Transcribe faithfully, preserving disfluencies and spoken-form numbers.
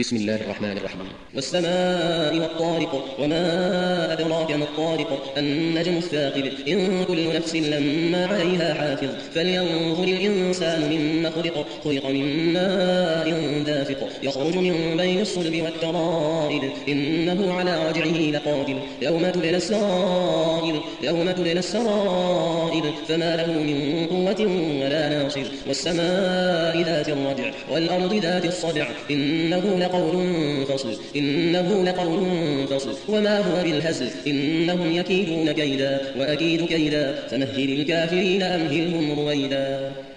بسم الله الرحمن الرحيم. والسماء والطارق وما أدراك ما الطارق النجم الثاقب إن كل نفس لما عليها حافظ فلينظر الإنسان مما خلق خلق من ماء دافق يخرج من بين الصلب والترائب إنه على رجعه لقادر يوم تبلى السرائر يوم تبلى السرائر فما له من قوة ولا ناصر والسماء ذات الرجع والأرض ذات الصدع إنه لقول فصل إنه لقول فصل وما هو بالهزل إنهم يكيدون كيدا وأكيد كيدا فمهل الكافرين أمهلهم رويدا.